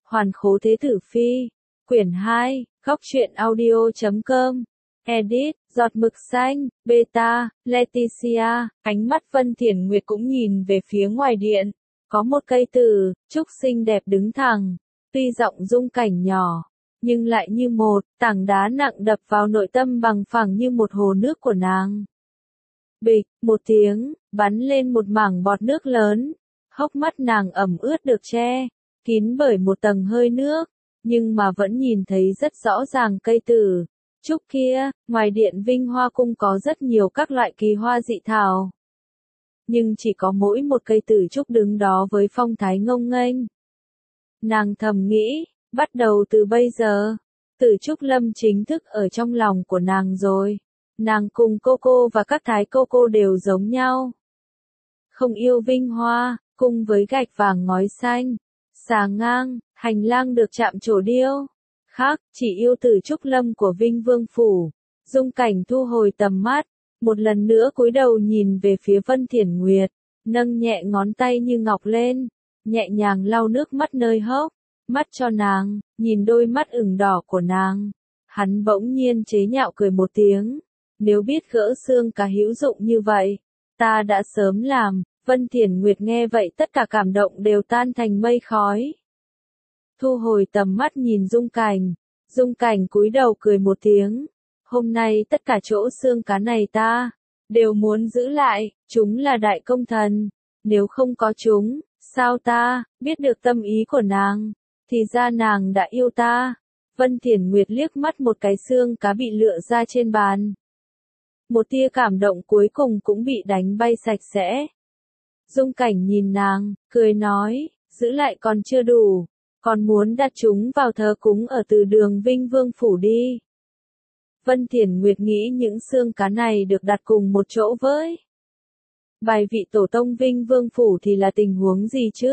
Hoàn khố thế tử phi. Quyển 2, góc truyện audio.com. Edit, giọt mực xanh, beta, Leticia. Ánh mắt Vân Thiển Nguyệt cũng nhìn về phía ngoài điện. Có một cây tử, trúc xinh đẹp đứng thẳng. Tuy giọng dung cảnh nhỏ, nhưng lại như một tảng đá nặng đập vào nội tâm bằng phẳng như một hồ nước của nàng. Bịch, một tiếng, bắn lên một mảng bọt nước lớn. Hốc mắt nàng ẩm ướt được che kín bởi một tầng hơi nước, nhưng mà vẫn nhìn thấy rất rõ ràng cây tử trúc kia. Ngoài điện Vinh Hoa Cung có rất nhiều các loại kỳ hoa dị thảo, nhưng chỉ có mỗi một cây tử trúc đứng đó với phong thái ngông nghênh. Nàng thầm nghĩ, bắt đầu từ bây giờ, Tử Trúc Lâm chính thức ở trong lòng của nàng rồi. Nàng cùng cô và các thái cô đều giống nhau. Không yêu Vinh Hoa Cung với gạch vàng ngói xanh, xà ngang, hành lang được chạm trổ điêu. Khác, chỉ yêu Tử Trúc Lâm của Vinh Vương Phủ. Dung Cảnh thu hồi tầm mắt, một lần nữa cúi đầu nhìn về phía Vân Thiển Nguyệt, nâng nhẹ ngón tay như ngọc lên, nhẹ nhàng lau nước mắt nơi hốc mắt cho nàng, nhìn đôi mắt ửng đỏ của nàng. Hắn bỗng nhiên chế nhạo cười một tiếng, nếu biết gỡ xương cá hữu dụng như vậy, ta đã sớm làm. Vân Thiển Nguyệt nghe vậy tất cả cảm động đều tan thành mây khói. Thu hồi tầm mắt nhìn Dung Cảnh cúi đầu cười một tiếng, hôm nay tất cả chỗ xương cá này ta đều muốn giữ lại, chúng là đại công thần, nếu không có chúng, sao ta biết được tâm ý của nàng, thì ra nàng đã yêu ta. Vân Thiển Nguyệt liếc mắt một cái xương cá bị lựa ra trên bàn. Một tia cảm động cuối cùng cũng bị đánh bay sạch sẽ. Dung Cảnh nhìn nàng, cười nói, giữ lại còn chưa đủ, còn muốn đặt chúng vào thờ cúng ở Từ Đường Vinh Vương Phủ đi. Vân Thiển Nguyệt nghĩ những xương cá này được đặt cùng một chỗ với bài vị tổ tông Vinh Vương Phủ thì là tình huống gì chứ?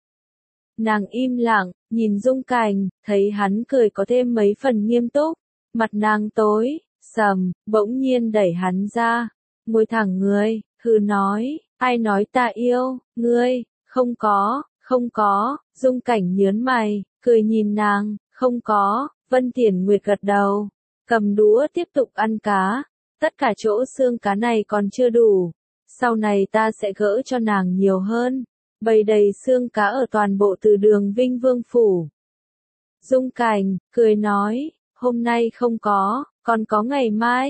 Nàng im lặng, nhìn Dung Cảnh, thấy hắn cười có thêm mấy phần nghiêm túc, mặt nàng tối sầm, bỗng nhiên đẩy hắn ra, ngồi thẳng người, hừ nói, ai nói ta yêu ngươi? Không có. Dung Cảnh nhớn mày, cười nhìn nàng, không có. Vân Thiển Nguyệt gật đầu, cầm đũa tiếp tục ăn cá. Tất cả chỗ xương cá này còn chưa đủ, sau này ta sẽ gỡ cho nàng nhiều hơn, bày đầy xương cá ở toàn bộ Từ Đường Vinh Vương Phủ. Dung Cảnh cười nói, hôm nay không có, còn có ngày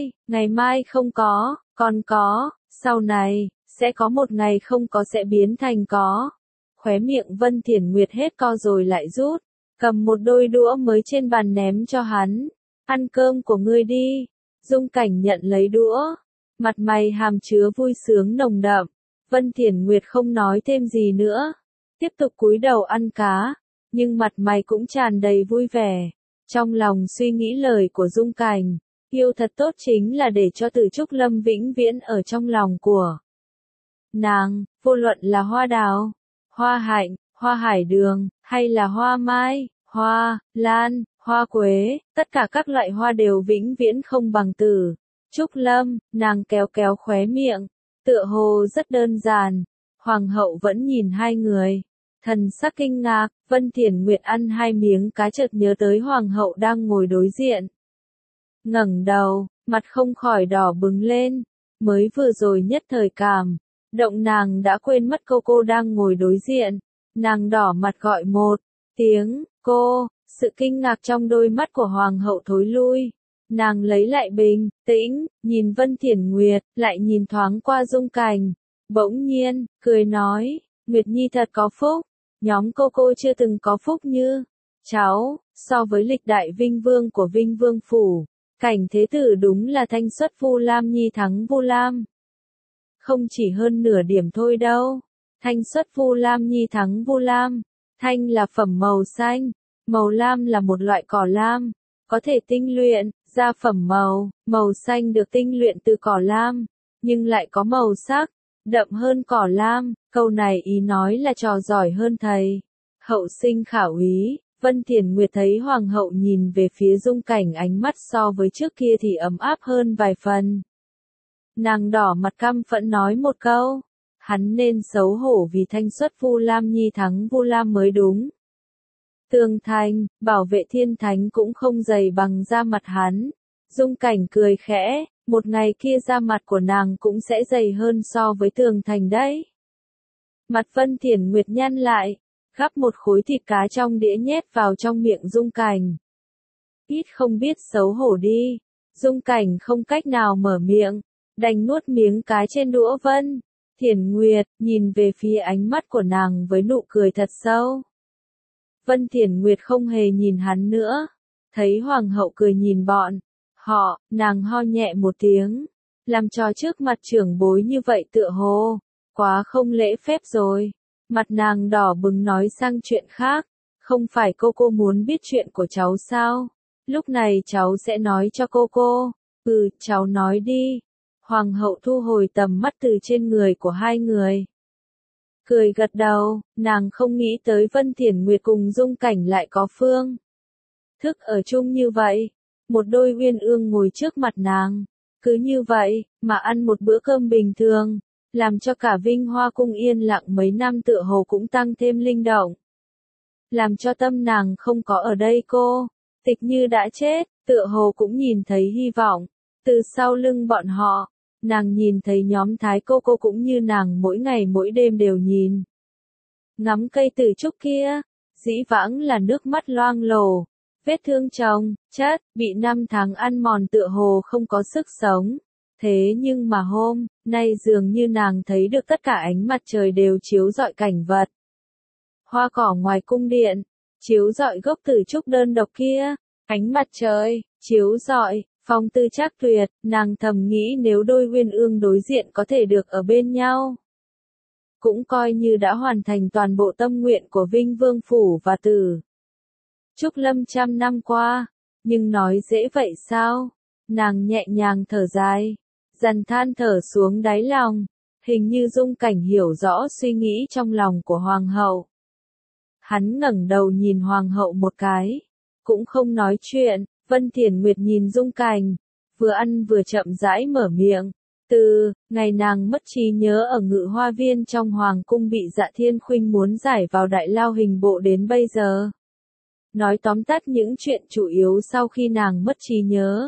mai không có, còn có, sau này sẽ có một ngày không có sẽ biến thành có. Khóe miệng Vân Thiển Nguyệt hết co rồi lại rút, cầm một đôi đũa mới trên bàn ném cho hắn. Ăn cơm của ngươi đi. Dung Cảnh nhận lấy đũa, mặt mày hàm chứa vui sướng nồng đậm. Vân Thiển Nguyệt không nói thêm gì nữa, tiếp tục cúi đầu ăn cá, nhưng mặt mày cũng tràn đầy vui vẻ. Trong lòng suy nghĩ lời của Dung Cảnh, yêu thật tốt chính là để cho Tử Trúc Lâm vĩnh viễn ở trong lòng của nàng, vô luận là hoa đào, hoa hạnh, hoa hải đường, hay là hoa mai, hoa lan, hoa quế, tất cả các loại hoa đều vĩnh viễn không bằng Tử Trúc Lâm. Nàng kéo kéo khóe miệng, tựa hồ rất đơn giản. Hoàng hậu vẫn nhìn hai người, thần sắc kinh ngạc. Vân Thiển Nguyệt ăn hai miếng cá chợt nhớ tới hoàng hậu đang ngồi đối diện, ngẩng đầu, mặt không khỏi đỏ bừng lên. Mới vừa rồi nhất thời cảm động nàng đã quên mất cô đang ngồi đối diện. Nàng đỏ mặt gọi một tiếng, cô. Sự kinh ngạc trong đôi mắt của hoàng hậu thối lui. Nàng lấy lại bình tĩnh, nhìn Vân Thiển Nguyệt, lại nhìn thoáng qua Dung Cảnh. Bỗng nhiên, cười nói, Nguyệt Nhi thật có phúc, nhóm cô chưa từng có phúc như cháu. So với lịch đại Vinh Vương của Vinh Vương Phủ, Cảnh thế tử đúng là thanh xuất Vu Lam Nhi thắng Vu Lam. Không chỉ hơn nửa điểm thôi đâu. Thanh xuất Vu Lam Nhi thắng Vu Lam. Thanh là phẩm màu xanh, màu lam là một loại cỏ lam, có thể tinh luyện ra phẩm màu xanh được tinh luyện từ cỏ lam, nhưng lại có màu sắc đậm hơn cỏ lam. Câu này ý nói là trò giỏi hơn thầy. Hậu sinh khảo ý. Vân Thiển Nguyệt thấy hoàng hậu nhìn về phía Dung Cảnh, ánh mắt so với trước kia thì ấm áp hơn vài phần. Nàng đỏ mặt căm phẫn nói một câu, hắn nên xấu hổ vì thanh xuất Vu Lam Nhi thắng Vu Lam mới đúng. Tường thành, bảo vệ thiên thánh cũng không dày bằng da mặt hắn. Dung Cảnh cười khẽ, một ngày kia da mặt của nàng cũng sẽ dày hơn so với tường thành đấy. Mặt Vân Thiển Nguyệt nhăn lại, gắp một khối thịt cá trong đĩa nhét vào trong miệng Dung Cảnh. Ít không biết xấu hổ đi. Dung Cảnh không cách nào mở miệng, đành nuốt miếng cá trên đũa. Vân Thiển Nguyệt nhìn về phía ánh mắt của nàng với nụ cười thật sâu. Vân Thiển Nguyệt không hề nhìn hắn nữa. Thấy hoàng hậu cười nhìn bọn họ, nàng ho nhẹ một tiếng. Làm trò trước mặt trưởng bối như vậy tựa hồ quá không lễ phép rồi. Mặt nàng đỏ bừng nói sang chuyện khác. Không phải cô muốn biết chuyện của cháu sao? Lúc này cháu sẽ nói cho cô. Cháu nói đi. Hoàng hậu thu hồi tầm mắt từ trên người của hai người. Cười gật đầu, nàng không nghĩ tới Vân Thiển Nguyệt cùng Dung Cảnh lại có phương thức ở chung như vậy. Một đôi uyên ương ngồi trước mặt nàng. Cứ như vậy, mà ăn một bữa cơm bình thường. Làm cho cả Vinh Hoa Cung yên lặng mấy năm tựa hồ cũng tăng thêm linh động. Làm cho tâm nàng không có ở đây Tịch Như đã chết, tựa hồ cũng nhìn thấy hy vọng. Từ sau lưng bọn họ, nàng nhìn thấy nhóm Thái cô cũng như nàng mỗi ngày mỗi đêm đều nhìn. Ngắm cây tử trúc kia, dĩ vãng là nước mắt loang lổ, vết thương chồng, chất, bị 5 tháng ăn mòn tựa hồ không có sức sống. Thế nhưng mà hôm nay dường như nàng thấy được tất cả ánh mặt trời đều chiếu rọi cảnh vật. Hoa cỏ ngoài cung điện, chiếu rọi gốc tử trúc đơn độc kia, ánh mặt trời, chiếu rọi, phong tư trác tuyệt, nàng thầm nghĩ nếu đôi uyên ương đối diện có thể được ở bên nhau. Cũng coi như đã hoàn thành toàn bộ tâm nguyện của Vinh Vương Phủ và Tử Trúc Lâm trăm năm qua, nhưng nói dễ vậy sao? Nàng nhẹ nhàng thở dài, dần than thở xuống đáy lòng, hình như Dung Cảnh hiểu rõ suy nghĩ trong lòng của Hoàng hậu. Hắn ngẩng đầu nhìn Hoàng hậu một cái, cũng không nói chuyện. Vân Thiển Nguyệt nhìn Dung Cảnh, vừa ăn vừa chậm rãi mở miệng. Từ ngày nàng mất trí nhớ ở Ngự Hoa Viên trong Hoàng cung bị Dạ Thiên Khuynh muốn giải vào đại lao hình bộ đến bây giờ. Nói tóm tắt những chuyện chủ yếu sau khi nàng mất trí nhớ.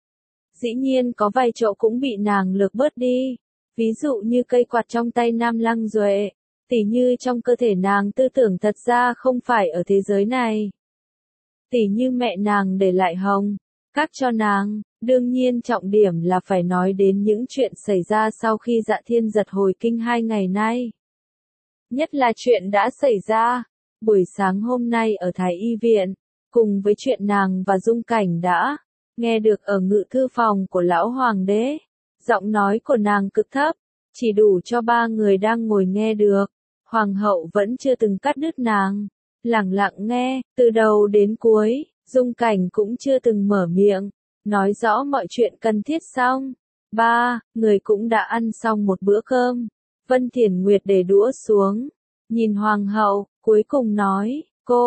Dĩ nhiên có vài chỗ cũng bị nàng lược bớt đi. Ví dụ như cây quạt trong tay Nam Lăng Duệ, tỉ như trong cơ thể nàng tư tưởng thật ra không phải ở thế giới này. Tỉ như mẹ nàng để lại hồng các cho nàng, đương nhiên trọng điểm là phải nói đến những chuyện xảy ra sau khi Dạ Thiên giật hồi kinh 2 ngày nay. Nhất là chuyện đã xảy ra buổi sáng hôm nay ở Thái Y Viện, cùng với chuyện nàng và Dung Cảnh đã nghe được ở ngự thư phòng của lão hoàng đế. Giọng nói của nàng cực thấp, chỉ đủ cho 3 người đang ngồi nghe được. Hoàng hậu vẫn chưa từng cắt đứt nàng, lặng lặng nghe, từ đầu đến cuối. Dung Cảnh cũng chưa từng mở miệng, nói rõ mọi chuyện cần thiết xong. 3 người cũng đã ăn xong một bữa cơm. Vân Thiển Nguyệt để đũa xuống, nhìn Hoàng hậu, cuối cùng nói,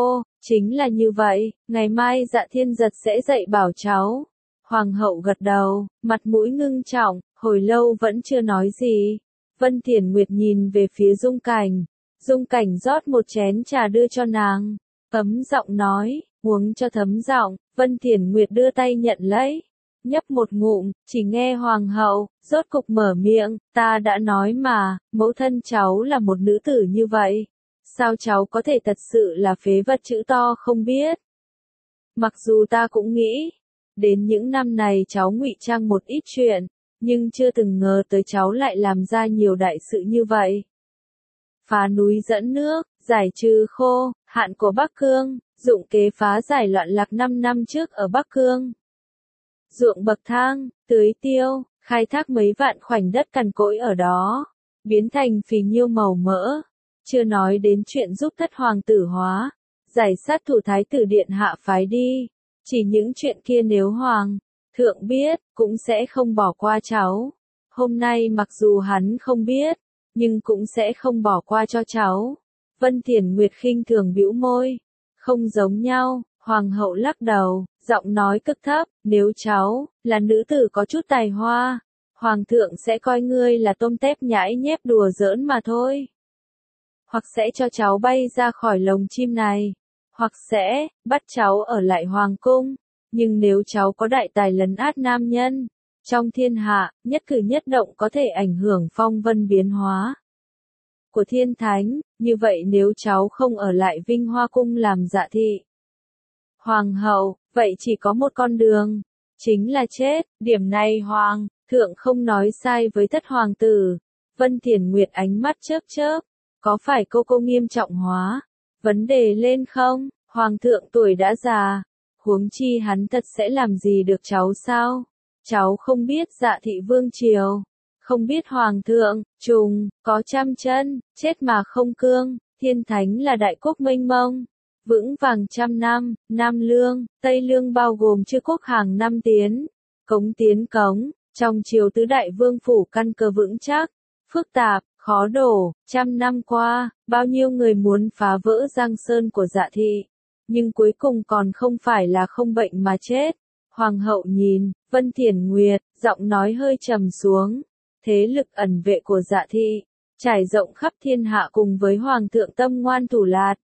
chính là như vậy, ngày mai Dạ Thiên giật sẽ dạy bảo cháu. Hoàng hậu gật đầu, mặt mũi ngưng trọng, hồi lâu vẫn chưa nói gì. Vân Thiển Nguyệt nhìn về phía Dung Cảnh. Dung Cảnh rót một chén trà đưa cho nàng, ấm giọng nói, uống cho thấm giọng. Vân Thiển Nguyệt đưa tay nhận lấy, nhấp một ngụm, chỉ nghe Hoàng hậu rốt cục mở miệng, ta đã nói mà, mẫu thân cháu là một nữ tử như vậy. Sao cháu có thể thật sự là phế vật chữ to không biết? Mặc dù ta cũng nghĩ, đến những năm này cháu ngụy trang một ít chuyện, nhưng chưa từng ngờ tới cháu lại làm ra nhiều đại sự như vậy. Phá núi dẫn nước, giải trừ khô hạn của Bắc Cương, dụng kế phá giải loạn lạc 5 năm trước ở Bắc Cương. Ruộng bậc thang, tưới tiêu, khai thác mấy vạn khoảnh đất cằn cỗi ở đó, biến thành phì nhiêu màu mỡ. Chưa nói đến chuyện giúp thất hoàng tử hóa, giải sát thủ thái tử điện hạ phái đi. Chỉ những chuyện kia nếu hoàng thượng biết, cũng sẽ không bỏ qua cháu. Hôm nay mặc dù hắn không biết, nhưng cũng sẽ không bỏ qua cho cháu. Vân Thiển Nguyệt khinh thường bĩu môi. Không giống nhau, Hoàng hậu lắc đầu, giọng nói cực thấp, nếu cháu là nữ tử có chút tài hoa, Hoàng thượng sẽ coi ngươi là tôm tép nhãi nhép đùa giỡn mà thôi. Hoặc sẽ cho cháu bay ra khỏi lồng chim này. hoặc sẽ bắt cháu ở lại hoàng cung. Nhưng nếu cháu có đại tài lấn át nam nhân trong thiên hạ, nhất cử nhất động có thể ảnh hưởng phong vân biến hóa của thiên thánh, như vậy nếu cháu không ở lại Vinh Hoa Cung làm dạ thị hoàng hậu, vậy chỉ có một con đường, chính là chết. Điểm này hoàng thượng không nói sai với thất hoàng tử. Vân Thiền Nguyệt ánh mắt chớp chớp, có phải cô nghiêm trọng hóa vấn đề lên không? Hoàng thượng tuổi đã già, huống chi hắn thật sẽ làm gì được cháu sao? Cháu không biết dạ thị vương triều, không biết hoàng thượng, trùng, có trăm chân, chết mà không cương, thiên thánh là đại quốc mênh mông, vững vàng trăm năm, Nam Lương, Tây Lương bao gồm chư quốc hàng năm tiến, cống, trong triều tứ đại vương phủ căn cơ vững chắc, phức tạp, khó đổ, trăm năm qua, bao nhiêu người muốn phá vỡ giang sơn của dạ thị, nhưng cuối cùng còn không phải là không bệnh mà chết. Hoàng hậu nhìn, Vân Thiền Nguyệt, giọng nói hơi trầm xuống, thế lực ẩn vệ của dạ thị, trải rộng khắp thiên hạ cùng với hoàng thượng tâm ngoan thủ lạt.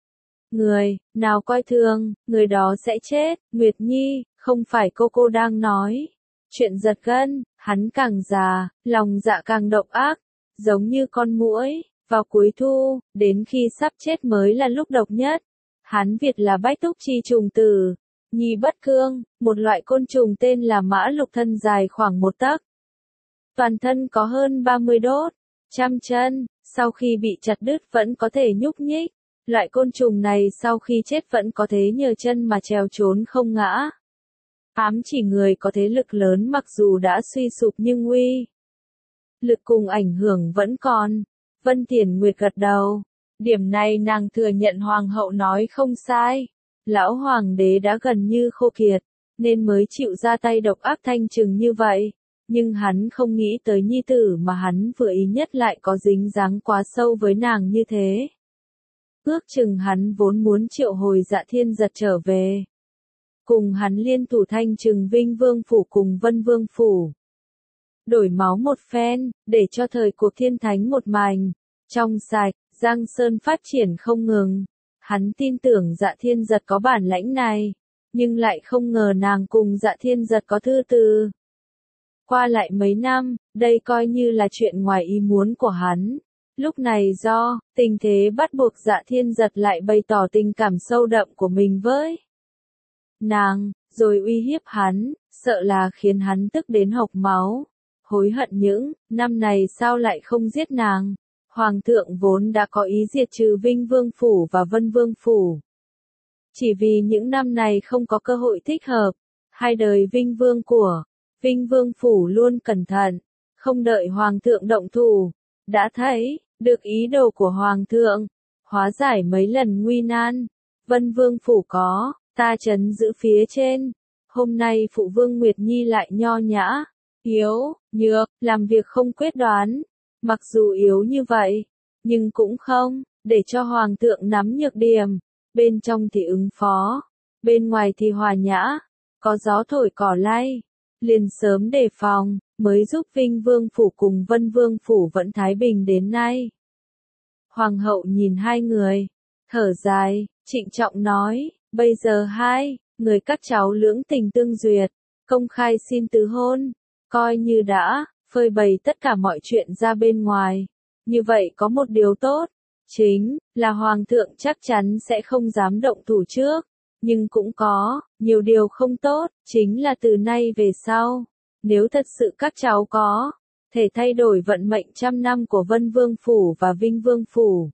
Người nào coi thường, người đó sẽ chết. Nguyệt Nhi, không phải cô đang nói chuyện giật gân. Hắn càng già, lòng dạ càng độc ác, giống như con muỗi, vào cuối thu, đến khi sắp chết mới là lúc độc nhất. Hán Việt là bách túc chi trùng tử, nhi bất cương, một loại côn trùng tên là mã lục, thân dài khoảng 1 tấc. Toàn thân có hơn 30 đốt, trăm chân, sau khi bị chặt đứt vẫn có thể nhúc nhích. Loại côn trùng này sau khi chết vẫn có thể nhờ chân mà trèo trốn không ngã. Ám chỉ người có thế lực lớn mặc dù đã suy sụp nhưng uy lực cùng ảnh hưởng vẫn còn. Vân Thiền Nguyệt gật đầu. Điểm này nàng thừa nhận hoàng hậu nói không sai. Lão hoàng đế đã gần như khô kiệt, nên mới chịu ra tay độc ác thanh trừng như vậy. Nhưng hắn không nghĩ tới nhi tử mà hắn vừa ý nhất lại có dính dáng quá sâu với nàng như thế. Ước chừng hắn vốn muốn triệu hồi Dạ Thiên Giật trở về. Cùng hắn liên thủ thanh trừng Vinh Vương Phủ cùng Vân Vương Phủ. Đổi máu một phen, để cho thời cuộc thiên thánh một mảnh, trong sạch, Giang Sơn phát triển không ngừng. Hắn tin tưởng Dạ Thiên Giật có bản lãnh này, nhưng lại không ngờ nàng cùng Dạ Thiên Giật có thư từ. Qua lại mấy năm, đây coi như là chuyện ngoài ý muốn của hắn. Lúc này do tình thế bắt buộc Dạ Thiên Giật lại bày tỏ tình cảm sâu đậm của mình với nàng, rồi uy hiếp hắn, sợ là khiến hắn tức đến hộc máu. Hối hận những năm này sao lại không giết nàng. Hoàng thượng vốn đã có ý diệt trừ Vinh Vương Phủ và Vân Vương Phủ. Chỉ vì những năm này không có cơ hội thích hợp, hai đời Vinh Vương của Vinh Vương Phủ luôn cẩn thận, không đợi Hoàng thượng động thủ. Đã thấy được ý đồ của Hoàng thượng, hóa giải mấy lần nguy nan. Vân Vương Phủ có ta trấn giữ phía trên. Hôm nay Phụ Vương Nguyệt Nhi lại nho nhã, yếu, nhược, làm việc không quyết đoán. Mặc dù yếu như vậy, nhưng cũng không để cho Hoàng thượng nắm nhược điểm. Bên trong thì ứng phó, bên ngoài thì hòa nhã, có gió thổi cỏ lay, liền sớm đề phòng, mới giúp Vinh Vương Phủ cùng Vân Vương Phủ vẫn thái bình đến nay. Hoàng hậu nhìn hai người, thở dài, trịnh trọng nói, bây giờ hai người các cháu lưỡng tình tương duyệt, công khai xin tứ hôn, coi như đã phơi bày tất cả mọi chuyện ra bên ngoài. Như vậy có một điều tốt, chính là Hoàng thượng chắc chắn sẽ không dám động thủ trước. Nhưng cũng có nhiều điều không tốt, chính là từ nay về sau, nếu thật sự các cháu có thể thay đổi vận mệnh trăm năm của Vân Vương Phủ và Vinh Vương Phủ,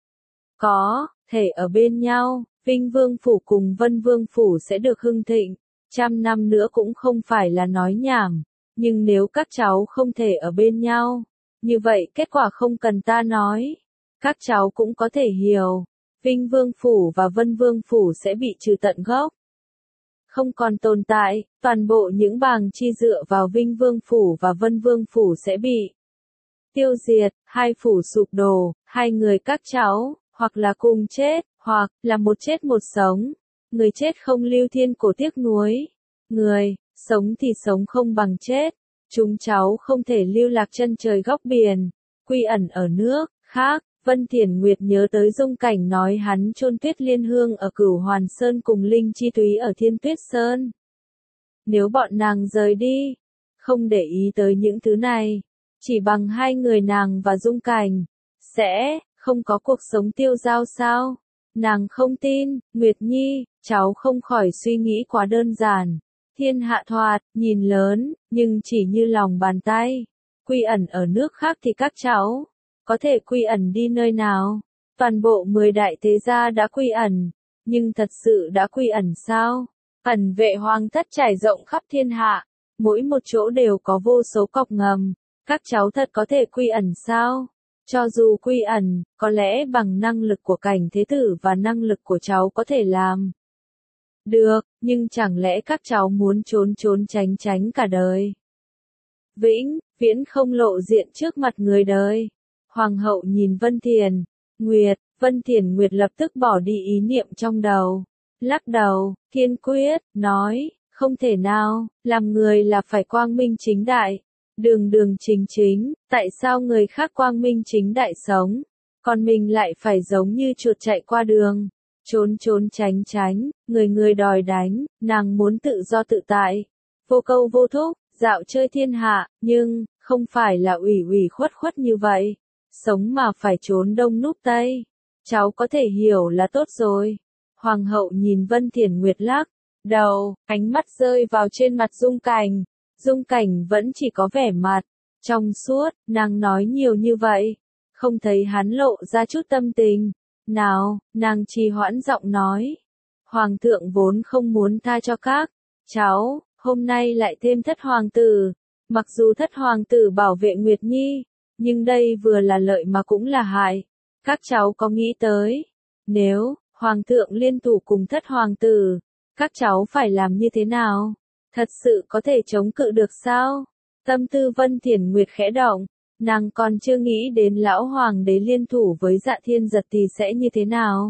có thể ở bên nhau, Vinh Vương Phủ cùng Vân Vương Phủ sẽ được hưng thịnh. Trăm năm nữa cũng không phải là nói nhảm. Nhưng nếu các cháu không thể ở bên nhau, như vậy kết quả không cần ta nói. Các cháu cũng có thể hiểu, Vinh Vương Phủ và Vân Vương Phủ sẽ bị trừ tận gốc. Không còn tồn tại, toàn bộ những bàng chi dựa vào Vinh Vương Phủ và Vân Vương Phủ sẽ bị tiêu diệt, hai phủ sụp đổ, hai người các cháu, hoặc là cùng chết, hoặc là một chết một sống. Người chết không lưu thiên cổ tiếc nuối. Người sống thì sống không bằng chết. Chúng cháu không thể lưu lạc chân trời góc biển, quy ẩn ở nước khác, Vân Thiển Nguyệt nhớ tới Dung Cảnh nói hắn chôn Tuyết Liên Hương ở Cửu Hoàn Sơn cùng Linh Chi Túy ở Thiên Tuyết Sơn. Nếu bọn nàng rời đi, không để ý tới những thứ này, chỉ bằng hai người nàng và Dung Cảnh, sẽ không có cuộc sống tiêu dao sao? Nàng không tin, Nguyệt Nhi, cháu không khỏi suy nghĩ quá đơn giản. Thiên hạ thoạt, nhìn lớn, nhưng chỉ như lòng bàn tay. Quy ẩn ở nước khác thì các cháu có thể quy ẩn đi nơi nào? Toàn bộ 10 đại thế gia đã quy ẩn, nhưng thật sự đã quy ẩn sao? Ẩn vệ hoàng thất trải rộng khắp thiên hạ, mỗi một chỗ đều có vô số cọc ngầm, các cháu thật có thể quy ẩn sao? Cho dù quy ẩn, có lẽ bằng năng lực của Cảnh Thế Tử và năng lực của cháu có thể làm được, nhưng chẳng lẽ các cháu muốn trốn trốn tránh tránh cả đời? Vĩnh viễn không lộ diện trước mặt người đời. Hoàng hậu nhìn Vân Thiển Nguyệt, Vân Thiển Nguyệt lập tức bỏ đi ý niệm trong đầu, lắc đầu, kiên quyết, nói, không thể nào, làm người là phải quang minh chính đại, đường đường chính chính, tại sao người khác quang minh chính đại sống, còn mình lại phải giống như chuột chạy qua đường, trốn trốn tránh tránh, người người đòi đánh, nàng muốn tự do tự tại, vô câu vô thúc, dạo chơi thiên hạ, nhưng, không phải là ủy ủy khuất khuất như vậy, sống mà phải trốn đông núp tây, cháu có thể hiểu là tốt rồi. Hoàng hậu nhìn Vân Thiển Nguyệt lắc đầu, ánh mắt rơi vào trên mặt Dung Cảnh. Dung Cảnh vẫn chỉ có vẻ mặt trong suốt, nàng nói nhiều như vậy, không thấy hắn lộ ra chút tâm tình. Nào, nàng trì hoãn giọng nói. Hoàng thượng vốn không muốn tha cho các cháu, hôm nay lại thêm thất hoàng tử. Mặc dù thất hoàng tử bảo vệ Nguyệt Nhi, nhưng đây vừa là lợi mà cũng là hại. Các cháu có nghĩ tới, nếu hoàng thượng liên thủ cùng thất hoàng tử, các cháu phải làm như thế nào? Thật sự có thể chống cự được sao? Tâm tư Vân Thiển Nguyệt khẽ động, nàng còn chưa nghĩ đến lão hoàng đế liên thủ với Dạ Thiên Giật thì sẽ như thế nào.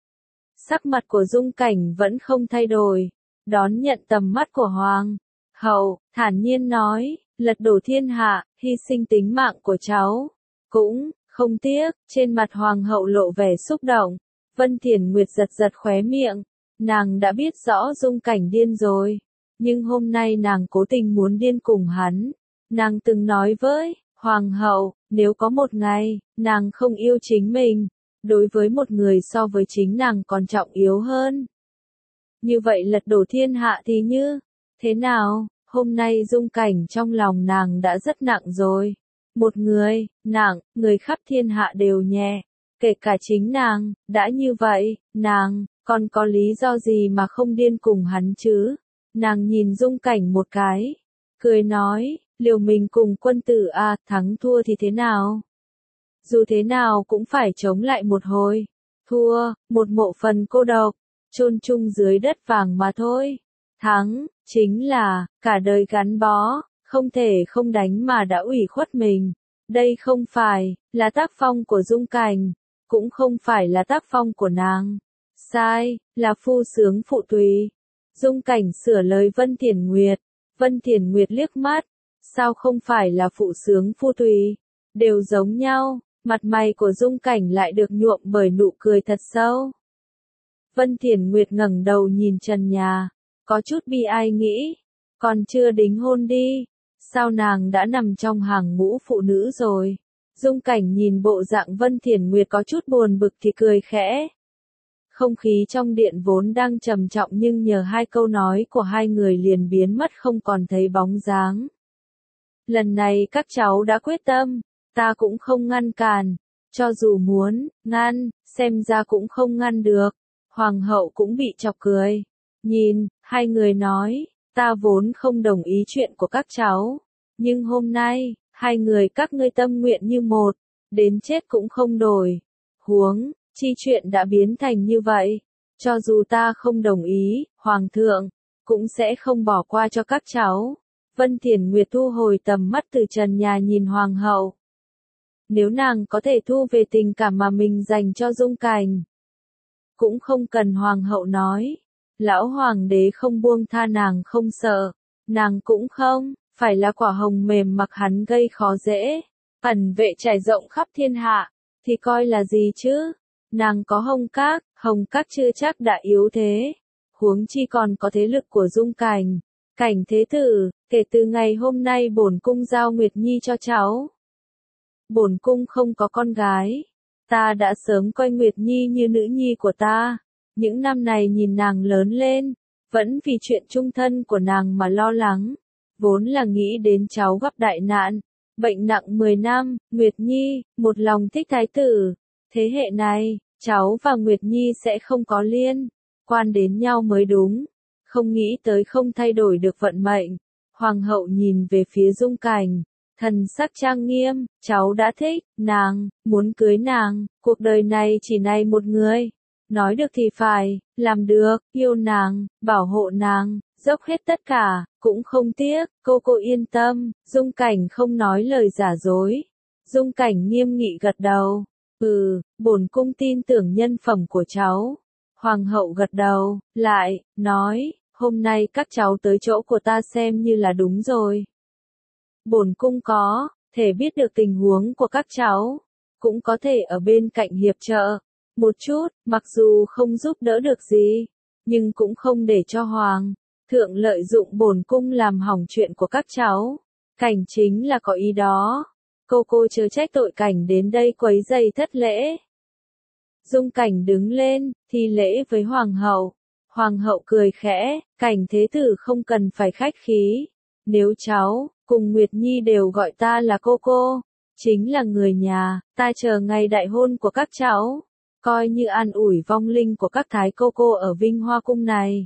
Sắc mặt của Dung Cảnh vẫn không thay đổi, đón nhận tầm mắt của hoàng hậu, thản nhiên nói, lật đổ thiên hạ, hy sinh tính mạng của cháu, cũng không tiếc. Trên mặt hoàng hậu lộ vẻ xúc động, Vân Thiển Nguyệt giật giật khóe miệng, nàng đã biết rõ Dung Cảnh điên rồi, nhưng hôm nay nàng cố tình muốn điên cùng hắn. Nàng từng nói với hoàng hậu, nếu có một ngày, nàng không yêu chính mình, đối với một người so với chính nàng còn trọng yếu hơn. Như vậy lật đổ thiên hạ thì như thế nào? Hôm nay Dung Cảnh trong lòng nàng đã rất nặng rồi. Một người, nặng, người khắp thiên hạ đều nhẹ, kể cả chính nàng, đã như vậy, nàng, còn có lý do gì mà không điên cùng hắn chứ? Nàng nhìn Dung Cảnh một cái, cười nói, liều mình cùng quân tử à, thắng thua thì thế nào? Dù thế nào cũng phải chống lại một hồi, thua, một mộ phần cô độc, chôn chung dưới đất vàng mà thôi. Thắng, chính là, cả đời gắn bó, không thể không đánh mà đã ủy khuất mình. Đây không phải là tác phong của Dung Cảnh, cũng không phải là tác phong của nàng. Sai, là phu sướng phụ tùy. Dung Cảnh sửa lời Vân Thiển Nguyệt. Vân Thiển Nguyệt liếc mắt, sao không phải là phụ sướng phu tùy, đều giống nhau. Mặt mày của Dung Cảnh lại được nhuộm bởi nụ cười thật sâu. Vân Thiển Nguyệt ngẩng đầu nhìn trần nhà, có chút bi ai nghĩ, còn chưa đính hôn đi, sao nàng đã nằm trong hàng ngũ phụ nữ rồi. Dung Cảnh nhìn bộ dạng Vân Thiển Nguyệt có chút buồn bực thì cười khẽ. Không khí trong điện vốn đang trầm trọng nhưng nhờ hai câu nói của hai người liền biến mất không còn thấy bóng dáng. Lần này các cháu đã quyết tâm, ta cũng không ngăn cản, cho dù muốn ngăn, xem ra cũng không ngăn được. Hoàng hậu cũng bị chọc cười. Nhìn, hai người nói, ta vốn không đồng ý chuyện của các cháu, nhưng hôm nay, hai người các ngươi tâm nguyện như một, đến chết cũng không đổi. Huống chi chuyện đã biến thành như vậy, cho dù ta không đồng ý, hoàng thượng cũng sẽ không bỏ qua cho các cháu. Vân Thiển Nguyệt thu hồi tầm mắt từ trần nhà nhìn hoàng hậu. Nếu nàng có thể thu về tình cảm mà mình dành cho Dung Cảnh, cũng không cần hoàng hậu nói. Lão hoàng đế không buông tha nàng không sợ, nàng cũng không phải là quả hồng mềm mặc hắn gây khó dễ. Ẩn vệ trải rộng khắp thiên hạ, thì coi là gì chứ? Nàng có Hồng Các chưa chắc đã yếu thế. Huống chi còn có thế lực của Dung Cảnh. Cảnh thế tử, kể từ ngày hôm nay bổn cung giao Nguyệt Nhi cho cháu. Bổn cung không có con gái. Ta đã sớm coi Nguyệt Nhi như nữ nhi của ta. Những năm này nhìn nàng lớn lên, vẫn vì chuyện chung thân của nàng mà lo lắng. Vốn là nghĩ đến cháu gặp đại nạn, bệnh nặng 10 năm, Nguyệt Nhi, một lòng thích thái tử. Thế hệ này, cháu và Nguyệt Nhi sẽ không có liên quan đến nhau mới đúng. Không nghĩ tới không thay đổi được vận mệnh. Hoàng hậu nhìn về phía Dung Cảnh, thần sắc trang nghiêm, cháu đã thích nàng, muốn cưới nàng, cuộc đời này chỉ này một người. Nói được thì phải, làm được, yêu nàng, bảo hộ nàng, dốc hết tất cả, cũng không tiếc, cô yên tâm. Dung Cảnh không nói lời giả dối. Dung Cảnh nghiêm nghị gật đầu. Bổn cung tin tưởng nhân phẩm của cháu. Hoàng hậu gật đầu, lại, nói, hôm nay các cháu tới chỗ của ta xem như là đúng rồi. Bổn cung có thể biết được tình huống của các cháu, cũng có thể ở bên cạnh hiệp trợ một chút, mặc dù không giúp đỡ được gì, nhưng cũng không để cho Hoàng thượng lợi dụng bổn cung làm hỏng chuyện của các cháu. Cảnh chính là có ý đó. Cô chớ trách tội Cảnh đến đây quấy rầy thất lễ. Dung Cảnh đứng lên, thi lễ với Hoàng hậu. Hoàng hậu cười khẽ, Cảnh thế tử không cần phải khách khí. Nếu cháu, cùng Nguyệt Nhi đều gọi ta là cô, chính là người nhà, ta chờ ngày đại hôn của các cháu, coi như an ủi vong linh của các thái cô ở Vinh Hoa Cung này.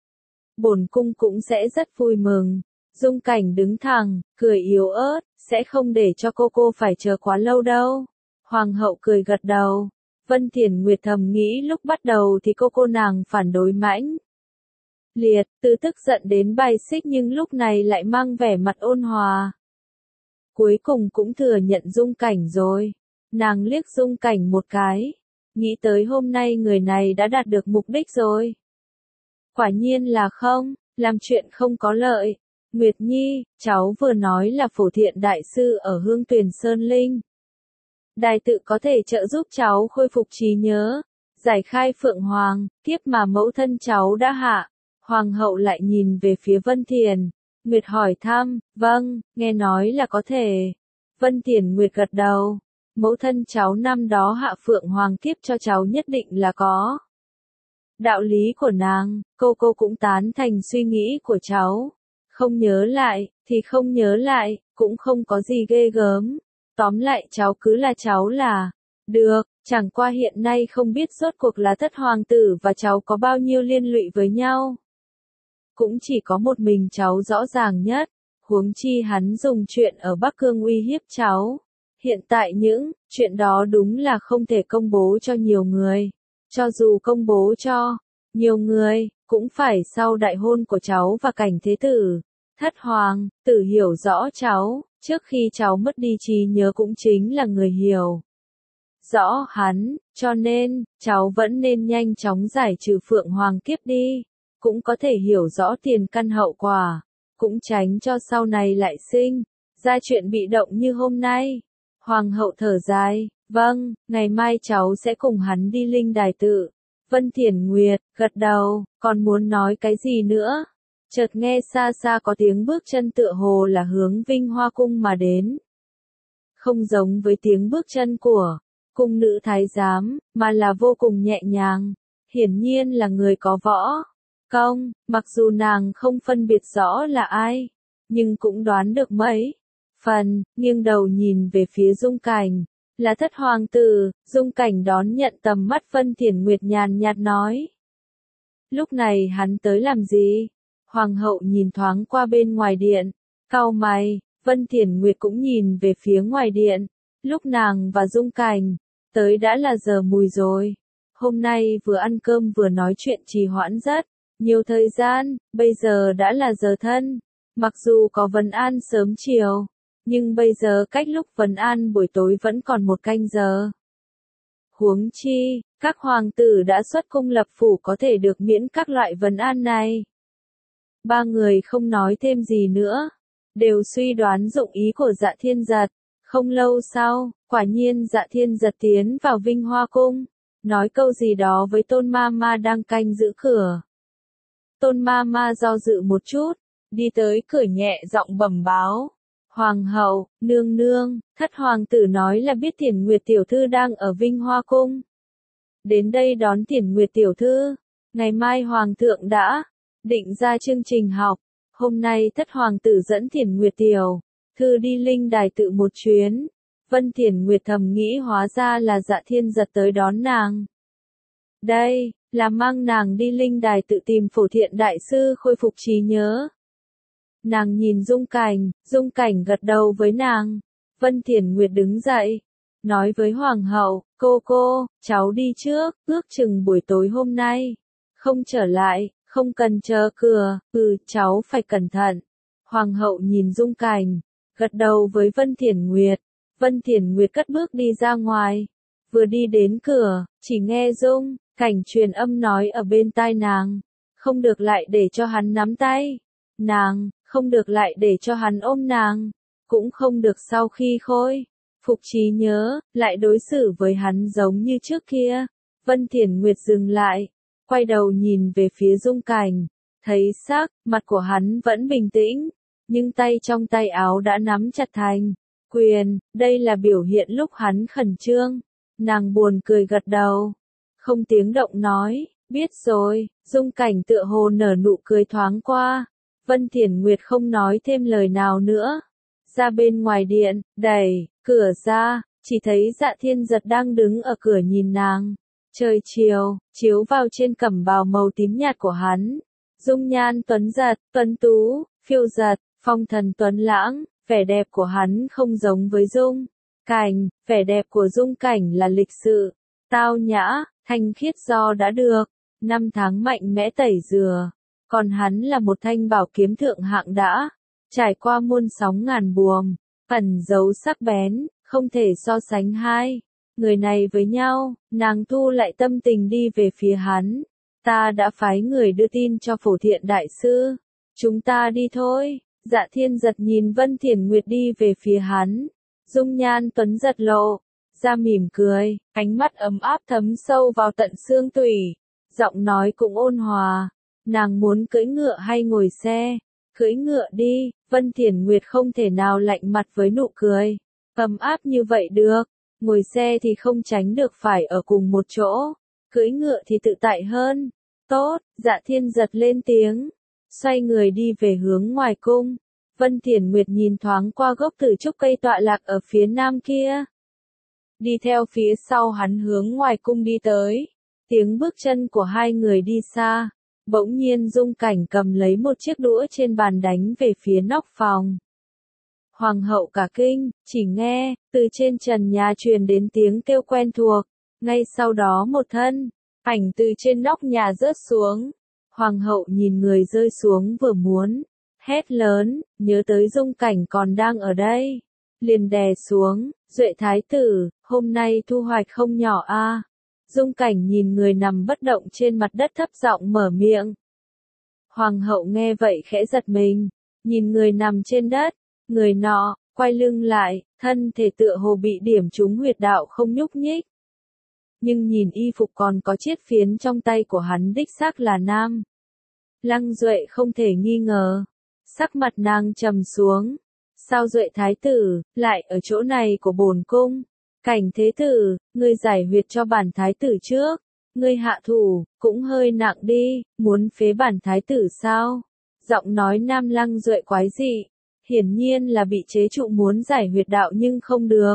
Bổn cung cũng sẽ rất vui mừng. Dung Cảnh đứng thẳng, cười yếu ớt, sẽ không để cho cô phải chờ quá lâu đâu. Hoàng hậu cười gật đầu. Vân Thiển Nguyệt thầm nghĩ lúc bắt đầu thì cô nàng phản đối mãnh liệt, từ tức giận đến bài xích, nhưng lúc này lại mang vẻ mặt ôn hòa. Cuối cùng cũng thừa nhận Dung Cảnh rồi. Nàng liếc Dung Cảnh một cái, nghĩ tới hôm nay người này đã đạt được mục đích rồi. Quả nhiên là không, làm chuyện không có lợi. Nguyệt Nhi, cháu vừa nói là Phổ Thiện đại sư ở Hương Tuyền Sơn Linh Đài tự có thể trợ giúp cháu khôi phục trí nhớ, giải khai Phượng Hoàng, kiếp mà mẫu thân cháu đã hạ. Hoàng hậu lại nhìn về phía Vân Thiển Nguyệt hỏi thăm, vâng, nghe nói là có thể. Vân Thiển Nguyệt gật đầu, mẫu thân cháu năm đó hạ Phượng Hoàng kiếp cho cháu nhất định là có đạo lý của nàng. Cô cũng tán thành suy nghĩ của cháu. Không nhớ lại, thì không nhớ lại, cũng không có gì ghê gớm. Tóm lại cháu cứ là cháu là được, chẳng qua hiện nay không biết rốt cuộc là thất hoàng tử và cháu có bao nhiêu liên lụy với nhau. Cũng chỉ có một mình cháu rõ ràng nhất, huống chi hắn dùng chuyện ở Bắc Cương uy hiếp cháu. Hiện tại những chuyện đó đúng là không thể công bố cho nhiều người. Cho dù công bố cho nhiều người, cũng phải sau đại hôn của cháu và Cảnh thế tử. Thất hoàng tử hiểu rõ cháu, trước khi cháu mất đi trí nhớ cũng chính là người hiểu rõ hắn, cho nên, cháu vẫn nên nhanh chóng giải trừ Phượng Hoàng kiếp đi. Cũng có thể hiểu rõ tiền căn hậu quả, cũng tránh cho sau này lại sinh ra chuyện bị động như hôm nay. Hoàng hậu thở dài, vâng, ngày mai cháu sẽ cùng hắn đi Linh Đài tự. Vân Thiển Nguyệt gật đầu, còn muốn nói cái gì nữa? Chợt nghe xa xa có tiếng bước chân tựa hồ là hướng Vinh Hoa Cung mà đến. Không giống với tiếng bước chân của cung nữ thái giám, mà là vô cùng nhẹ nhàng. Hiển nhiên là người có võ công, mặc dù nàng không phân biệt rõ là ai, nhưng cũng đoán được mấy phần. Nghiêng đầu nhìn về phía Dung Cảnh, là thất hoàng tử. Dung Cảnh đón nhận tầm mắt Vân Thiển Nguyệt, nhàn nhạt nói. Lúc này hắn tới làm gì? Hoàng hậu nhìn thoáng qua bên ngoài điện, cau mày. Vân Thiển Nguyệt cũng nhìn về phía ngoài điện. Lúc nàng và Dung Cảnh tới đã là giờ mùi rồi. Hôm nay vừa ăn cơm vừa nói chuyện trì hoãn rất nhiều thời gian, bây giờ đã là giờ thân. Mặc dù có vấn an sớm chiều, nhưng bây giờ cách lúc vấn an buổi tối vẫn còn 1 canh giờ. Huống chi, các hoàng tử đã xuất cung lập phủ có thể được miễn các loại vấn an này. 3 người không nói thêm gì nữa, đều suy đoán dụng ý của Dạ Thiên Giật. Không lâu sau, quả nhiên Dạ Thiên Giật tiến vào Vinh Hoa Cung, nói câu gì đó với Tôn Ma Ma đang canh giữ cửa. Tôn Ma Ma do dự một chút, đi tới cửa nhẹ giọng bẩm báo. Hoàng hậu, nương nương, thất hoàng tử nói là biết Thiển Nguyệt tiểu thư đang ở Vinh Hoa Cung. Đến đây đón Thiển Nguyệt tiểu thư. Ngày mai hoàng thượng đã định ra chương trình học. Hôm nay thất hoàng tử dẫn Thiển Nguyệt tiểu thư đi linh đài tự một chuyến. Vân Thiển Nguyệt thầm nghĩ hóa ra là Dạ Thiên Giật tới đón nàng. Đây, là mang nàng đi linh đài tự tìm Phổ Thiện đại sư khôi phục trí nhớ. Nàng nhìn Dung Cảnh gật đầu với nàng. Vân Thiển Nguyệt đứng dậy, nói với hoàng hậu, cô, cháu đi trước, ước chừng buổi tối hôm nay. Không trở lại, không cần chờ cửa, cháu phải cẩn thận. Hoàng hậu nhìn Dung Cảnh, gật đầu với Vân Thiển Nguyệt. Vân Thiển Nguyệt cất bước đi ra ngoài. Vừa đi đến cửa, chỉ nghe Dung Cảnh truyền âm nói ở bên tai nàng. Không được lại để cho hắn nắm tay. Nàng, không được lại để cho hắn ôm nàng. Cũng không được sau khi khôi phục trí nhớ, lại đối xử với hắn giống như trước kia. Vân Thiển Nguyệt dừng lại, quay đầu nhìn về phía Dung Cảnh. Thấy sắc, mặt của hắn vẫn bình tĩnh, nhưng tay trong tay áo đã nắm chặt thành quyền, đây là biểu hiện lúc hắn khẩn trương. Nàng buồn cười gật đầu, không tiếng động nói, biết rồi. Dung Cảnh tựa hồ nở nụ cười thoáng qua. Vân Thiển Nguyệt không nói thêm lời nào nữa. Ra bên ngoài điện, đẩy cửa ra, chỉ thấy Dạ Thiên Giật đang đứng ở cửa nhìn nàng. Trời chiều, chiếu vào trên cẩm bào màu tím nhạt của hắn. Dung nhan tuấn giật, tuấn tú, phiêu giật, phong thần tuấn lãng, vẻ đẹp của hắn không giống với Dung Cảnh, vẻ đẹp của Dung Cảnh là lịch sự, tao nhã, thanh khiết do đã được 5 tháng mạnh mẽ tẩy rửa, còn hắn là một thanh bảo kiếm thượng hạng đã trải qua muôn sóng ngàn buồm, ẩn giấu sắc bén, không thể so sánh hai người này với nhau. Nàng thu lại tâm tình đi về phía hắn. Ta đã phái người đưa tin cho Phổ Thiện đại sư. Chúng ta đi thôi. Dạ Thiên Giật nhìn Vân Thiển Nguyệt đi về phía hắn. Dung nhan tuấn giật lộ ra mỉm cười, ánh mắt ấm áp thấm sâu vào tận xương tủy, giọng nói cũng ôn hòa. Nàng muốn cưỡi ngựa hay ngồi xe? Cưỡi ngựa đi. Vân Thiển Nguyệt không thể nào lạnh mặt với nụ cười ấm áp như vậy được. Ngồi xe thì không tránh được phải ở cùng một chỗ. Cưỡi ngựa thì tự tại hơn. Tốt. Dạ Thiên Giật lên tiếng, xoay người đi về hướng ngoài cung. Vân Thiển Nguyệt nhìn thoáng qua gốc tử trúc cây tọa lạc ở phía nam kia. Đi theo phía sau hắn hướng ngoài cung đi tới. Tiếng bước chân của hai người đi xa. Bỗng nhiên Dung Cảnh cầm lấy một chiếc đũa trên bàn đánh về phía nóc phòng. Hoàng hậu cả kinh, chỉ nghe, từ trên trần nhà truyền đến tiếng kêu quen thuộc. Ngay sau đó một thân ảnh từ trên nóc nhà rớt xuống. Hoàng hậu nhìn người rơi xuống vừa muốn hét lớn, nhớ tới Dung Cảnh còn đang ở đây. Liền đè xuống, Duệ thái tử, hôm nay thu hoạch không nhỏ a. Dung Cảnh nhìn người nằm bất động trên mặt đất thấp giọng mở miệng. Hoàng hậu nghe vậy khẽ giật mình, nhìn người nằm trên đất, người nọ, quay lưng lại, thân thể tựa hồ bị điểm trúng huyệt đạo không nhúc nhích. Nhưng nhìn y phục còn có chiết phiến trong tay của hắn đích xác là nam. Lăng Duệ không thể nghi ngờ. Sắc mặt nàng trầm xuống. Sao Duệ thái tử, lại ở chỗ này của bổn cung? Cảnh thế tử, ngươi giải huyệt cho bản thái tử trước. Ngươi hạ thủ, cũng hơi nặng đi, muốn phế bản thái tử sao? Giọng nói nam Lăng Duệ quái dị. Hiển nhiên là bị chế trụ muốn giải huyệt đạo nhưng không được.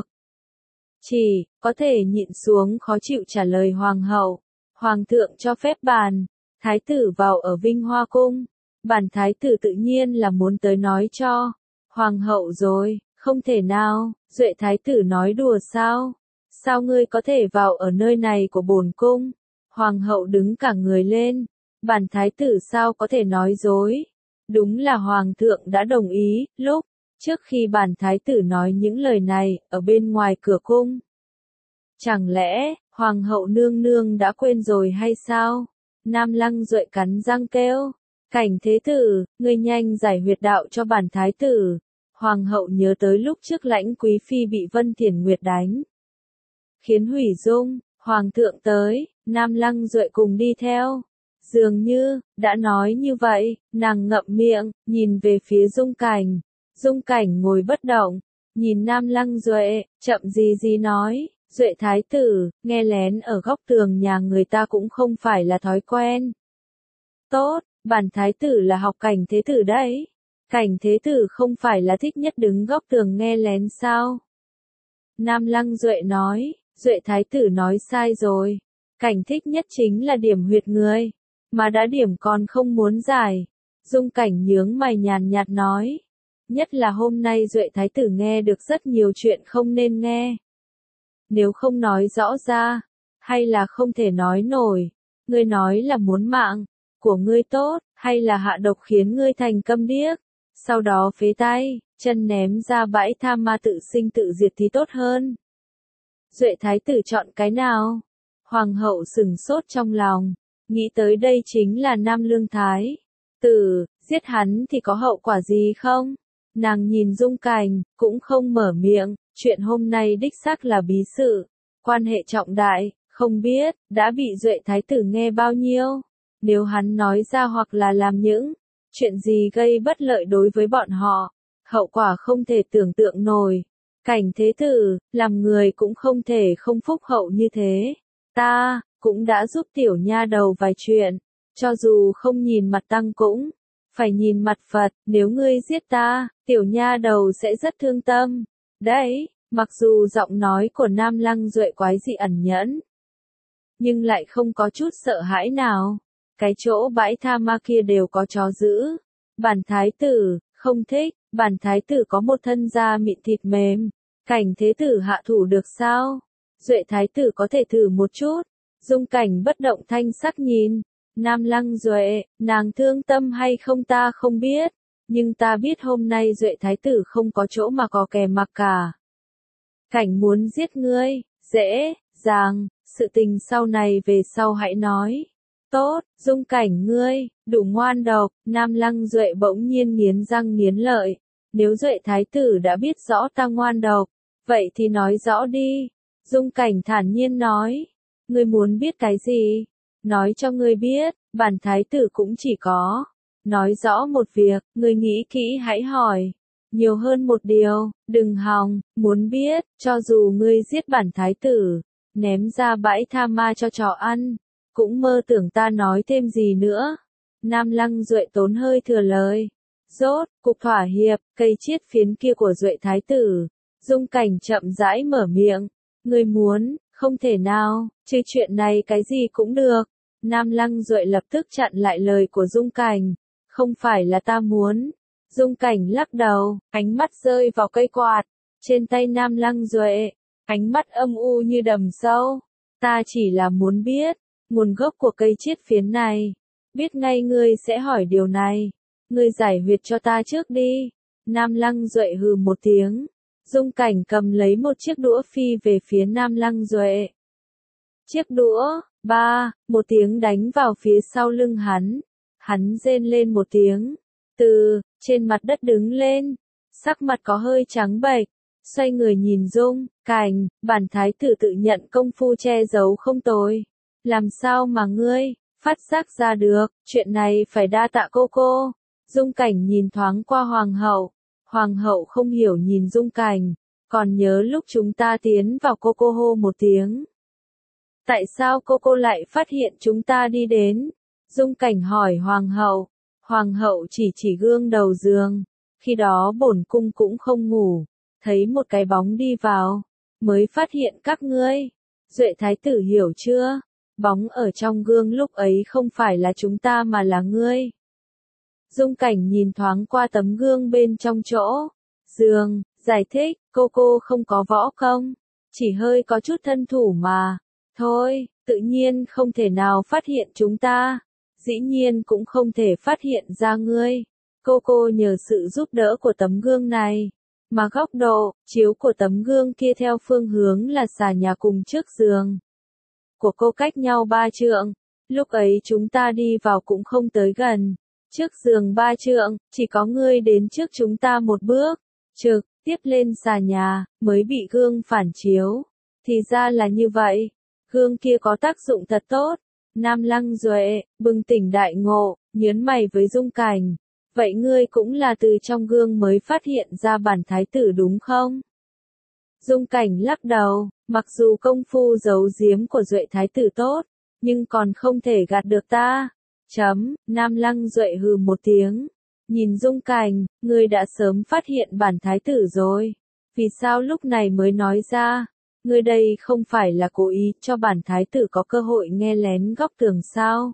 Chỉ, có thể nhịn xuống khó chịu trả lời hoàng hậu. Hoàng thượng cho phép bản thái tử vào ở Vinh Hoa Cung. Bản thái tử tự nhiên là muốn tới nói cho hoàng hậu rồi. Không thể nào. Duệ thái tử nói đùa sao? Sao ngươi có thể vào ở nơi này của bổn cung? Hoàng hậu đứng cả người lên. Bản thái tử sao có thể nói dối? Đúng là hoàng thượng đã đồng ý, lúc trước khi bản thái tử nói những lời này, ở bên ngoài cửa cung. Chẳng lẽ, hoàng hậu nương nương đã quên rồi hay sao? Nam Lăng Duệ cắn răng kêu. Cảnh thế tử, ngươi nhanh giải huyệt đạo cho bản thái tử. Hoàng hậu nhớ tới lúc trước Lãnh Quý Phi bị Vân Thiển Nguyệt đánh, khiến hủy dung, Hoàng thượng tới, Nam Lăng Duệ cùng đi theo. Dường như, đã nói như vậy, nàng ngậm miệng, nhìn về phía Dung Cảnh. Dung Cảnh ngồi bất động, nhìn Nam Lăng Duệ, chậm gì nói, Duệ thái tử, nghe lén ở góc tường nhà người ta cũng không phải là thói quen. Tốt, bản thái tử là học Cảnh thế tử đấy. Cảnh thế tử không phải là thích nhất đứng góc tường nghe lén sao? Nam Lăng Duệ nói, Duệ thái tử nói sai rồi. Cảnh thích nhất chính là điểm huyệt người, mà đã điểm còn không muốn giải. Dung Cảnh nhướng mày nhàn nhạt nói, nhất là hôm nay Duệ thái tử nghe được rất nhiều chuyện không nên nghe. Nếu không nói rõ ra, hay là không thể nói nổi, ngươi nói là muốn mạng của ngươi tốt, hay là hạ độc khiến ngươi thành câm điếc, sau đó phế tay, chân ném ra bãi tha ma tự sinh tự diệt thì tốt hơn. Duệ thái tử chọn cái nào? Hoàng hậu sừng sốt trong lòng, nghĩ tới đây chính là Nam Lương Thái tử, giết hắn thì có hậu quả gì không? Nàng nhìn Dung Cảnh, cũng không mở miệng, chuyện hôm nay đích xác là bí sự, quan hệ trọng đại, không biết, đã bị Duệ thái tử nghe bao nhiêu. Nếu hắn nói ra hoặc là làm những chuyện gì gây bất lợi đối với bọn họ, hậu quả không thể tưởng tượng nổi. Cảnh thế tử, làm người cũng không thể không phúc hậu như thế. Ta, cũng đã giúp tiểu nha đầu vài chuyện, cho dù không nhìn mặt tăng cũng phải nhìn mặt Phật, nếu ngươi giết ta, tiểu nha đầu sẽ rất thương tâm. Đấy, mặc dù giọng nói của Nam Lăng Duệ quái dị ẩn nhẫn, nhưng lại không có chút sợ hãi nào. Cái chỗ bãi tha ma kia đều có chó giữ. Bản thái tử, không thích, bản thái tử có một thân da mịn thịt mềm. Cảnh thế tử hạ thủ được sao? Duệ thái tử có thể thử một chút. Dung Cảnh bất động thanh sắc nhìn. Nam Lăng Duệ, nàng thương tâm hay không ta không biết. Nhưng ta biết hôm nay Duệ thái tử không có chỗ mà có kẻ mặc cả. Cảnh muốn giết ngươi, dễ, dàng, sự tình sau này về sau hãy nói. Tốt, Dung Cảnh ngươi, đủ ngoan độc, Nam Lăng Duệ bỗng nhiên nghiến răng nghiến lợi. Nếu Duệ thái tử đã biết rõ ta ngoan độc, vậy thì nói rõ đi. Dung Cảnh thản nhiên nói, ngươi muốn biết cái gì? Nói cho ngươi biết, bản thái tử cũng chỉ có nói rõ một việc, ngươi nghĩ kỹ hãy hỏi. Nhiều hơn một điều, đừng hòng, muốn biết, cho dù ngươi giết bản thái tử, ném ra bãi tha ma cho chó ăn, cũng mơ tưởng ta nói thêm gì nữa. Nam Lăng Duệ tốn hơi thừa lời. Rốt, cục thỏa hiệp, cây chiết phiến kia của Duệ thái tử. Dung Cảnh chậm rãi mở miệng. Ngươi muốn, không thể nào, chứ chuyện này cái gì cũng được. Nam Lăng Duệ lập tức chặn lại lời của Dung Cảnh. Không phải là ta muốn. Dung Cảnh lắc đầu, ánh mắt rơi vào cây quạt. Trên tay Nam Lăng Duệ, ánh mắt âm u như đầm sâu. Ta chỉ là muốn biết nguồn gốc của cây chiết phiến này. Biết ngay ngươi sẽ hỏi điều này. Ngươi giải huyệt cho ta trước đi. Nam Lăng Duệ hừ một tiếng. Dung Cảnh cầm lấy một chiếc đũa phi về phía Nam Lăng Duệ. Chiếc đũa, một tiếng đánh vào phía sau lưng hắn. Hắn rên lên một tiếng. Trên mặt đất đứng lên. Sắc mặt có hơi trắng bệch. Xoay người nhìn Dung Cảnh, bản thái tử tự nhận công phu che giấu không tồi. Làm sao mà ngươi phát giác ra được, chuyện này phải đa tạ cô. Dung Cảnh nhìn thoáng qua hoàng hậu. Hoàng hậu không hiểu nhìn Dung Cảnh, còn nhớ lúc chúng ta tiến vào cô hô một tiếng. Tại sao cô lại phát hiện chúng ta đi đến? Dung Cảnh hỏi hoàng hậu. Hoàng hậu chỉ gương đầu giường. Khi đó bổn cung cũng không ngủ, thấy một cái bóng đi vào, mới phát hiện các ngươi. Duệ thái tử hiểu chưa? Bóng ở trong gương lúc ấy không phải là chúng ta mà là ngươi. Dung Cảnh nhìn thoáng qua tấm gương bên trong chỗ giường, giải thích, cô không có võ công, chỉ hơi có chút thân thủ mà. Thôi, tự nhiên không thể nào phát hiện chúng ta, dĩ nhiên cũng không thể phát hiện ra ngươi. Cô nhờ sự giúp đỡ của tấm gương này, mà góc độ chiếu của tấm gương kia theo phương hướng là xà nhà cùng trước giường của cô cách nhau 3 trượng. Lúc ấy chúng ta đi vào cũng không tới gần. Trước giường 3 trượng, chỉ có ngươi đến trước chúng ta một bước. trực tiếp lên xà nhà, mới bị gương phản chiếu. Thì ra là như vậy, gương kia có tác dụng thật tốt. Nam Lăng Duệ, bừng tỉnh đại ngộ, nhớn mày với Dung Cảnh. Vậy ngươi cũng là từ trong gương mới phát hiện ra bản thái tử đúng không? Dung Cảnh lắc đầu, mặc dù công phu giấu giếm của Duệ thái tử tốt, nhưng còn không thể gạt được ta. Nam Lăng Duệ hừ một tiếng. Nhìn Dung Cảnh, ngươi đã sớm phát hiện bản thái tử rồi. Vì sao lúc này mới nói ra? Ngươi đây không phải là cố ý cho bản thái tử có cơ hội nghe lén góc tường sao?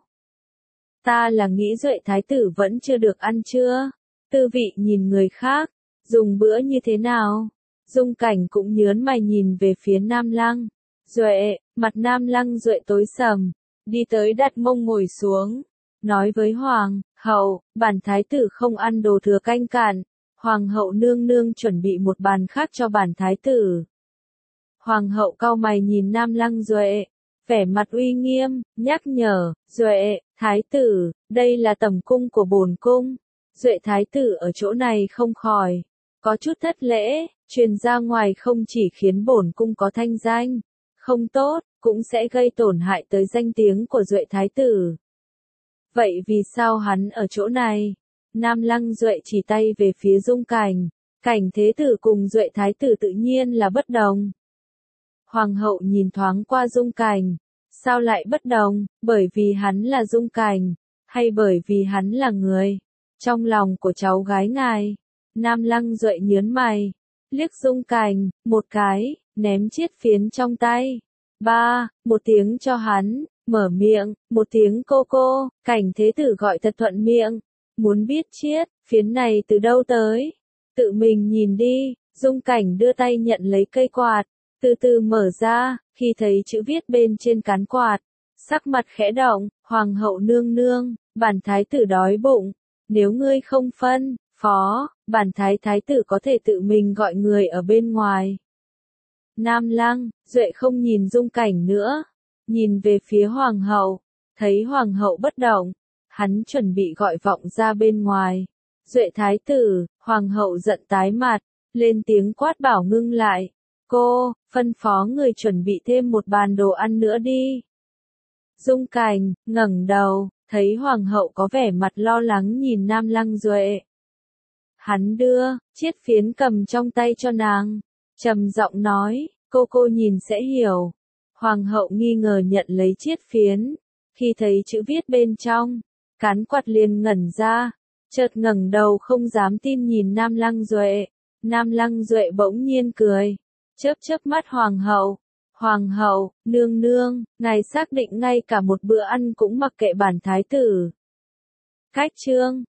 Ta là nghĩ Duệ thái tử vẫn chưa được ăn chưa? Tư vị nhìn người khác, dùng bữa như thế nào? Dung Cảnh cũng nhớn mày nhìn về phía Nam Lăng Duệ, mặt Nam Lăng Duệ tối sầm, đi tới đặt mông ngồi xuống, nói với Hoàng hậu, bản thái tử không ăn đồ thừa canh cạn, Hoàng hậu nương nương chuẩn bị một bàn khác cho bản thái tử. Hoàng hậu cau mày nhìn Nam Lăng Duệ, vẻ mặt uy nghiêm, nhắc nhở, Duệ, thái tử, đây là tầm cung của bổn cung. Duệ thái tử ở chỗ này không khỏi có chút thất lễ, truyền ra ngoài không chỉ khiến bổn cung có thanh danh không tốt, cũng sẽ gây tổn hại tới danh tiếng của Duệ thái tử. Vậy vì sao hắn ở chỗ này? Nam Lăng Duệ chỉ tay về phía Dung Cảnh, Cảnh thế tử cùng Duệ thái tử tự nhiên là bất đồng. Hoàng hậu nhìn thoáng qua Dung Cảnh, sao lại bất đồng, bởi vì hắn là Dung Cảnh, hay bởi vì hắn là người trong lòng của cháu gái ngài? Nam Lăng Duệ nhớn mày, liếc Dung Cảnh một cái, ném chiết phiến trong tay. Một tiếng cho hắn, mở miệng, một tiếng cô cô, Cảnh thế tử gọi thật thuận miệng. Muốn biết chiết phiến này từ đâu tới? Tự mình nhìn đi. Dung Cảnh đưa tay nhận lấy cây quạt, từ từ mở ra, khi thấy chữ viết bên trên cán quạt, sắc mặt khẽ động, Hoàng hậu nương nương, bản thái tử đói bụng, nếu ngươi không phân phó, bản thái tử có thể tự mình gọi người ở bên ngoài. Nam Lăng Duệ không nhìn Dung Cảnh nữa, nhìn về phía Hoàng hậu, thấy Hoàng hậu bất động, hắn chuẩn bị gọi vọng ra bên ngoài. Duệ thái tử, Hoàng hậu giận tái mặt, lên tiếng quát bảo ngưng lại. Cô, phân phó người chuẩn bị thêm một bàn đồ ăn nữa đi. Dung Cảnh ngẩng đầu, thấy Hoàng hậu có vẻ mặt lo lắng nhìn Nam Lăng Duệ. Hắn đưa chiết phiến cầm trong tay cho nàng, trầm giọng nói, cô nhìn sẽ hiểu. Hoàng hậu nghi ngờ nhận lấy chiết phiến, khi thấy chữ viết bên trong, cán quạt liền ngẩn ra, chợt ngẩng đầu không dám tin nhìn Nam Lăng Duệ. Nam Lăng Duệ bỗng nhiên cười, chớp mắt Hoàng hậu. Hoàng hậu, nương nương, ngài xác định ngay cả một bữa ăn cũng mặc kệ bản thái tử. Cách chương